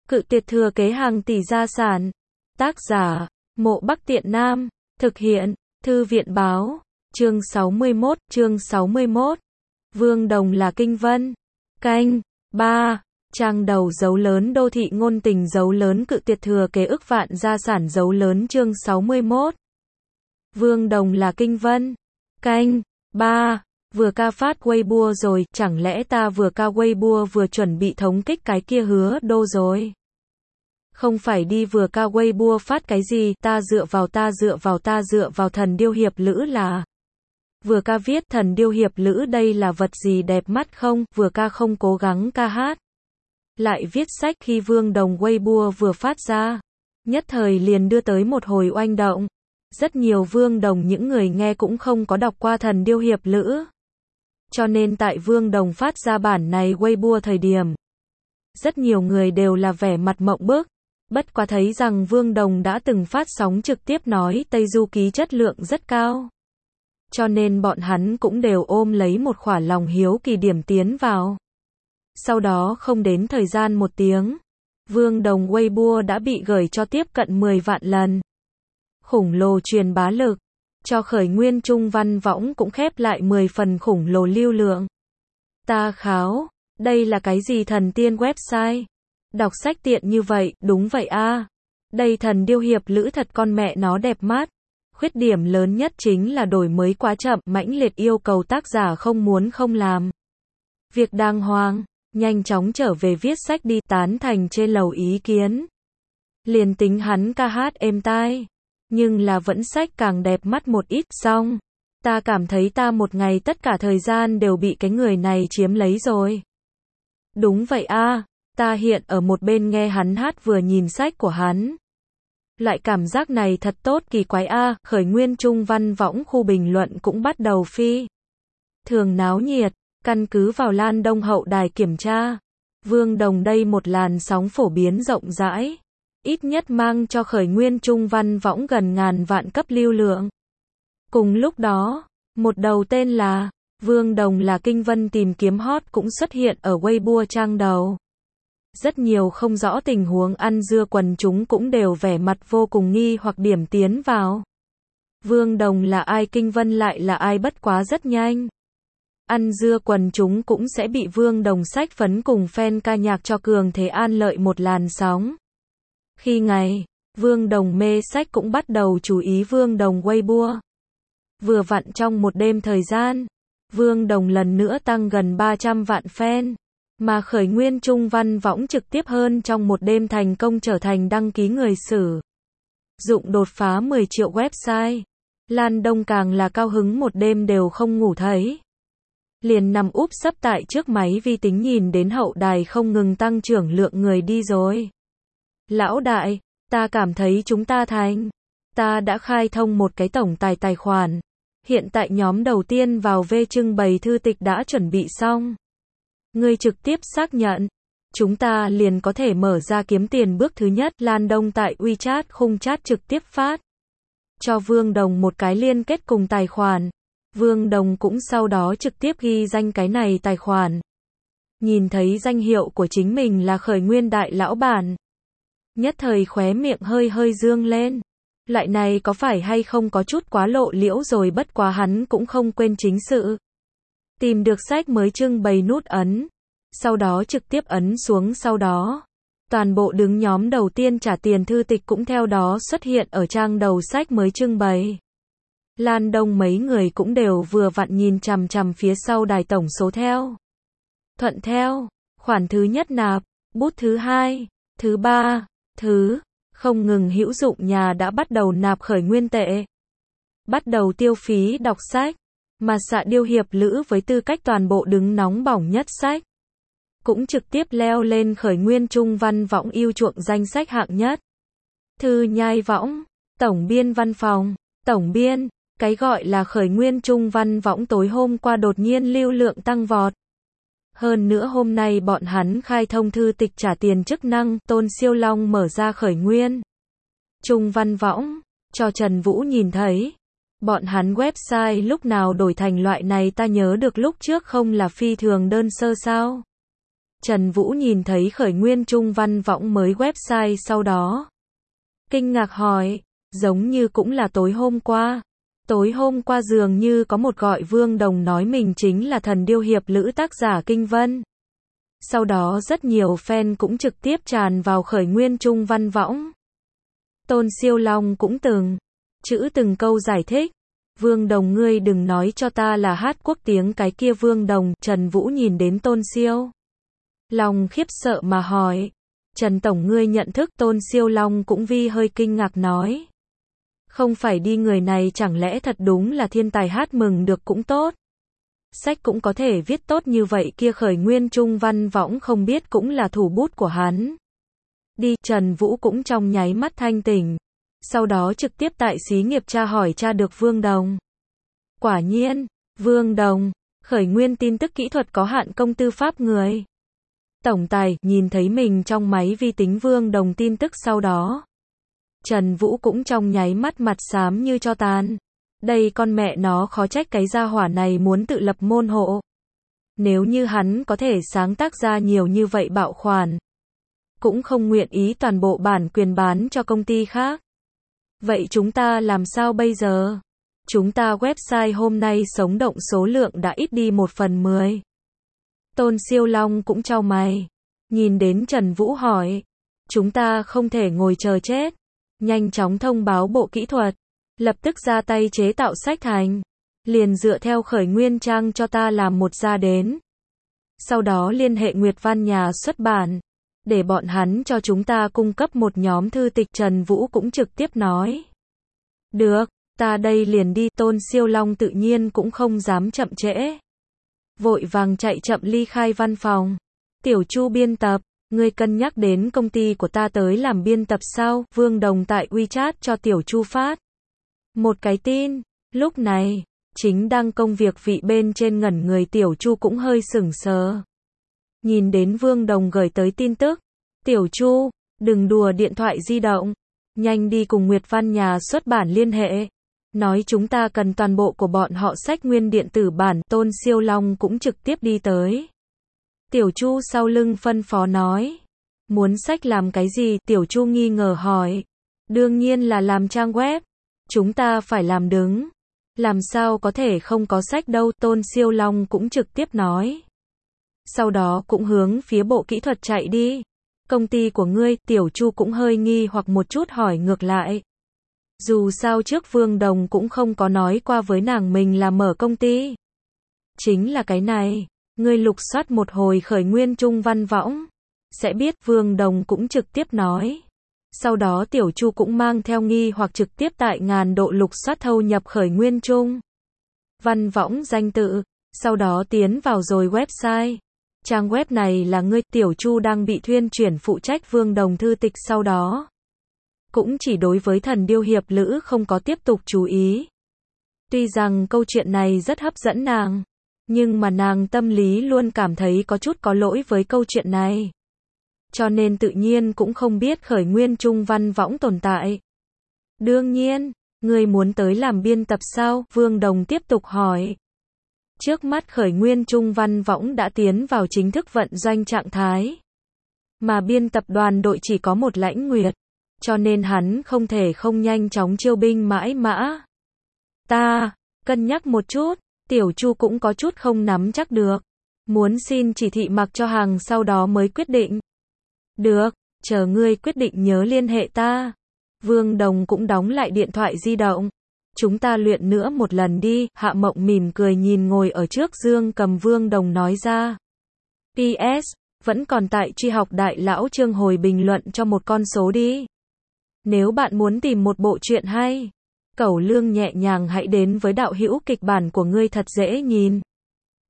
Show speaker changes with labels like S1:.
S1: Cự tuyệt thừa kế hàng tỷ gia sản. Tác giả, Mộ Bắc Tiện Nam. Thực hiện, Thư viện báo. Chương 61. Vương Đồng là Kinh Vân. Canh 3. Trang đầu dấu lớn đô thị ngôn tình dấu lớn cự tuyệt thừa kế ức vạn gia sản dấu lớn chương 61. Vương Đồng là Kinh Vân. Canh 3. Vừa ca phát Weibo rồi, chẳng lẽ ta vừa ca Weibo vừa chuẩn bị thống kích cái kia Hứa Đô rồi? Không phải đi vừa ca Weibo phát cái gì, ta dựa vào Thần Điêu Hiệp Lữ là. Vừa ca viết Thần Điêu Hiệp Lữ đây là vật gì đẹp mắt không, vừa ca không cố gắng ca hát. Lại viết sách khi Vương Đồng Weibo vừa phát ra. Nhất thời liền đưa tới một hồi oanh động. Rất nhiều Vương Đồng những người nghe cũng không có đọc qua Thần Điêu Hiệp Lữ. Cho nên tại Vương Đồng phát ra bản này Weibo thời điểm. Rất nhiều người đều là vẻ mặt mộng bức. Bất quá thấy rằng Vương Đồng đã từng phát sóng trực tiếp nói Tây Du Ký chất lượng rất cao. Cho nên bọn hắn cũng đều ôm lấy một khỏa lòng hiếu kỳ điểm tiến vào. Sau đó không đến thời gian 1 tiếng. Vương Đồng Weibo đã bị gửi cho tiếp cận 10 vạn lần. Khủng lồ truyền bá lực. Cho khởi nguyên Trung Văn Võng cũng khép lại 10 phần khủng lồ lưu lượng. Ta kháo, đây là cái gì thần tiên website? Đọc sách tiện như vậy, đúng vậy a. Đây Thần Điêu Hiệp Lữ thật con mẹ nó đẹp mắt. Khuyết điểm lớn nhất chính là đổi mới quá chậm, mãnh liệt yêu cầu tác giả không muốn không làm. Việc đàng hoàng, nhanh chóng trở về viết sách đi, tán thành trên lầu ý kiến. Liền tính hắn ca hát êm tai, nhưng là vẫn sách càng đẹp mắt một ít, xong. Ta cảm thấy ta một ngày tất cả thời gian đều bị cái người này chiếm lấy rồi. Đúng vậy a, ta hiện ở một bên nghe hắn hát vừa nhìn sách của hắn. Loại cảm giác này thật tốt kỳ quái a, khởi nguyên Trung Văn Võng khu bình luận cũng bắt đầu phi thường náo nhiệt, căn cứ vào Lan Đông hậu đài kiểm tra. Vương Đồng đây một làn sóng phổ biến rộng rãi. Ít nhất mang cho khởi nguyên Trung Văn Võng gần ngàn vạn cấp lưu lượng. Cùng lúc đó, một đầu tên là Vương Đồng là Kinh Vân tìm kiếm hot cũng xuất hiện ở Weibo trang đầu. Rất nhiều không rõ tình huống ăn dưa quần chúng cũng đều vẻ mặt vô cùng nghi hoặc điểm tiến vào. Vương Đồng là ai, Kinh Vân lại là ai, bất quá rất nhanh. Ăn dưa quần chúng cũng sẽ bị Vương Đồng sách phấn cùng fan ca nhạc cho cường thế an lợi một làn sóng. Khi ngày, Vương Đồng mê sách cũng bắt đầu chú ý Vương Đồng Weibo. Vừa vặn trong một đêm thời gian, Vương Đồng lần nữa tăng gần 300 vạn fan. Mà khởi nguyên Trung Văn Võng trực tiếp hơn trong một đêm thành công trở thành đăng ký người sử dụng đột phá 10 triệu website. Lan Đông càng là cao hứng một đêm đều không ngủ thấy. Liền nằm úp sấp tại trước máy vi tính nhìn đến hậu đài không ngừng tăng trưởng lượng người đi rồi. Lão đại, ta cảm thấy chúng ta thành. Ta đã khai thông một cái tổng tài khoản. Hiện tại nhóm đầu tiên vào trưng bày thư tịch đã chuẩn bị xong. Ngươi trực tiếp xác nhận, chúng ta liền có thể mở ra kiếm tiền bước thứ nhất. Lan Đông tại WeChat khung chat trực tiếp phát cho Vương Đồng một cái liên kết cùng tài khoản. Vương Đồng cũng sau đó trực tiếp ghi danh cái này tài khoản. Nhìn thấy danh hiệu của chính mình là khởi nguyên đại lão bản. Nhất thời khóe miệng hơi dương lên. Loại này có phải hay không có chút quá lộ liễu rồi, bất quá hắn cũng không quên chính sự. Tìm được sách mới trưng bày nút ấn. Sau đó trực tiếp ấn xuống, sau đó toàn bộ đứng nhóm đầu tiên trả tiền thư tịch cũng theo đó xuất hiện ở trang đầu sách mới trưng bày. Lan Đông mấy người cũng đều vừa vặn nhìn chằm chằm phía sau đài tổng số theo. Thuận theo, khoản thứ nhất nạp, bút thứ hai, thứ ba, không ngừng hữu dụng nhà đã bắt đầu nạp khởi nguyên tệ. Bắt đầu tiêu phí đọc sách. Mà Xạ Điêu Hiệp Lữ với tư cách toàn bộ đứng nóng bỏng nhất sách. Cũng trực tiếp leo lên khởi nguyên Trung Văn Võng yêu chuộng danh sách hạng nhất. Thư nhai võng, tổng biên văn phòng, tổng biên, cái gọi là khởi nguyên Trung Văn Võng tối hôm qua đột nhiên lưu lượng tăng vọt. Hơn nữa hôm nay bọn hắn khai thông thư tịch trả tiền chức năng, Tôn Siêu Long mở ra khởi nguyên Trung Văn Võng, cho Trần Vũ nhìn thấy. Bọn hắn website lúc nào đổi thành loại này, ta nhớ được lúc trước không là phi thường đơn sơ sao? Trần Vũ nhìn thấy khởi nguyên trung văn võng mới website sau đó. Kinh ngạc hỏi, giống như cũng là tối hôm qua. Tối hôm qua dường như có một gọi Vương Đồng nói mình chính là thần điêu hiệp lữ tác giả Kinh Vân. Sau đó rất nhiều fan cũng trực tiếp tràn vào khởi nguyên trung văn võng. Tôn Siêu Long cũng từng câu giải thích. Vương Đồng ngươi đừng nói cho ta là hát quốc tiếng cái kia Vương Đồng. Trần Vũ nhìn đến Tôn Siêu Long khiếp sợ mà hỏi. Trần Tổng ngươi nhận thức? Tôn Siêu Long cũng hơi kinh ngạc nói. Không phải đi, người này chẳng lẽ thật đúng là thiên tài, hát mừng được cũng tốt. Sách cũng có thể viết tốt như vậy kia, khởi nguyên trung văn võng không biết cũng là thủ bút của hắn. Đi, Trần Vũ cũng trong nháy mắt thanh tỉnh. Sau đó trực tiếp tại xí nghiệp tra hỏi tra được Vương Đồng. Quả nhiên, Vương Đồng, khởi nguyên tin tức kỹ thuật có hạn công tư pháp người. Tổng tài, nhìn thấy mình trong máy vi tính Vương Đồng tin tức sau đó. Trần Vũ cũng trong nháy mắt mặt xám như tro tàn. Đây con mẹ nó khó trách cái gia hỏa này muốn tự lập môn hộ. Nếu như hắn có thể sáng tác ra nhiều như vậy bạo khoản, cũng không nguyện ý toàn bộ bản quyền bán cho công ty khác. Vậy chúng ta làm sao bây giờ? Chúng ta website hôm nay sống động số lượng đã ít đi 1/10. Tôn Siêu Long cũng chau mày. Nhìn đến Trần Vũ hỏi. Chúng ta không thể ngồi chờ chết. Nhanh chóng thông báo bộ kỹ thuật. Lập tức ra tay chế tạo sách thành. Liền dựa theo khởi nguyên trang cho ta làm một ra đến. Sau đó liên hệ Nguyệt Văn nhà xuất bản. Để bọn hắn cho chúng ta cung cấp một nhóm thư tịch. Trần Vũ cũng trực tiếp nói. Được, ta đây liền đi. Tôn Siêu Long tự nhiên cũng không dám chậm trễ. Vội vàng chạy chậm ly khai văn phòng. Tiểu Chu biên tập, ngươi cân nhắc đến công ty của ta tới làm biên tập sao? Vương Đồng tại WeChat cho Tiểu Chu phát một cái tin. Lúc này, chính đang công việc vị bên trên ngẩn người, Tiểu Chu cũng hơi sửng sờ. Nhìn đến Vương Đồng gửi tới tin tức. Tiểu Chu, đừng đùa điện thoại di động. Nhanh đi cùng Nguyệt Văn nhà xuất bản liên hệ. Nói chúng ta cần toàn bộ của bọn họ sách nguyên điện tử bản. Tôn Siêu Long cũng trực tiếp đi tới. Tiểu Chu sau lưng phân phó nói. Muốn sách làm cái gì? Tiểu Chu nghi ngờ hỏi. Đương nhiên là làm trang web. Chúng ta phải làm đứng. Làm sao có thể không có sách đâu? Tôn Siêu Long cũng trực tiếp nói. Sau đó cũng hướng phía bộ kỹ thuật chạy đi. Công ty của ngươi? Tiểu Chu cũng hơi nghi hoặc một chút hỏi ngược lại. Dù sao trước Vương Đồng cũng không có nói qua với nàng mình là mở công ty. Chính là cái này. Ngươi lục soát một hồi khởi nguyên trung văn võng. Sẽ biết. Vương Đồng cũng trực tiếp nói. Sau đó Tiểu Chu cũng mang theo nghi hoặc trực tiếp tại ngàn độ lục soát thâu nhập khởi nguyên trung văn võng danh tự. Sau đó tiến vào rồi website. Trang web này là ngươi? Tiểu Chu đang bị thuyên chuyển phụ trách Vương Đồng thư tịch, sau đó cũng chỉ đối với thần điêu hiệp lữ không có tiếp tục chú ý. Tuy rằng câu chuyện này rất hấp dẫn nàng, nhưng mà nàng tâm lý luôn cảm thấy có chút có lỗi với câu chuyện này. Cho nên tự nhiên cũng không biết khởi nguyên trung văn võng tồn tại. Đương nhiên, ngươi muốn tới làm biên tập sao? Vương Đồng tiếp tục hỏi. Trước mắt khởi nguyên trung văn võng đã tiến vào chính thức vận doanh trạng thái. Mà biên tập đoàn đội chỉ có một Lãnh Nguyệt. Cho nên hắn không thể không nhanh chóng chiêu binh mãi mã. Ta, cân nhắc một chút. Tiểu Chu cũng có chút không nắm chắc được. Muốn xin chỉ thị mặc cho hàng sau đó mới quyết định. Được, chờ ngươi quyết định nhớ liên hệ ta. Vương Đồng cũng đóng lại điện thoại di động. Chúng ta luyện nữa một lần đi. Hạ Mộng mỉm cười nhìn ngồi ở trước Dương Cầm. Vương Đồng nói ra. PS, vẫn còn tại Truy Học Đại Lão Chương hồi bình luận cho một con số đi. Nếu bạn muốn tìm một bộ truyện hay, cẩu lương nhẹ nhàng, hãy đến với đạo hữu kịch bản của ngươi thật dễ nhìn.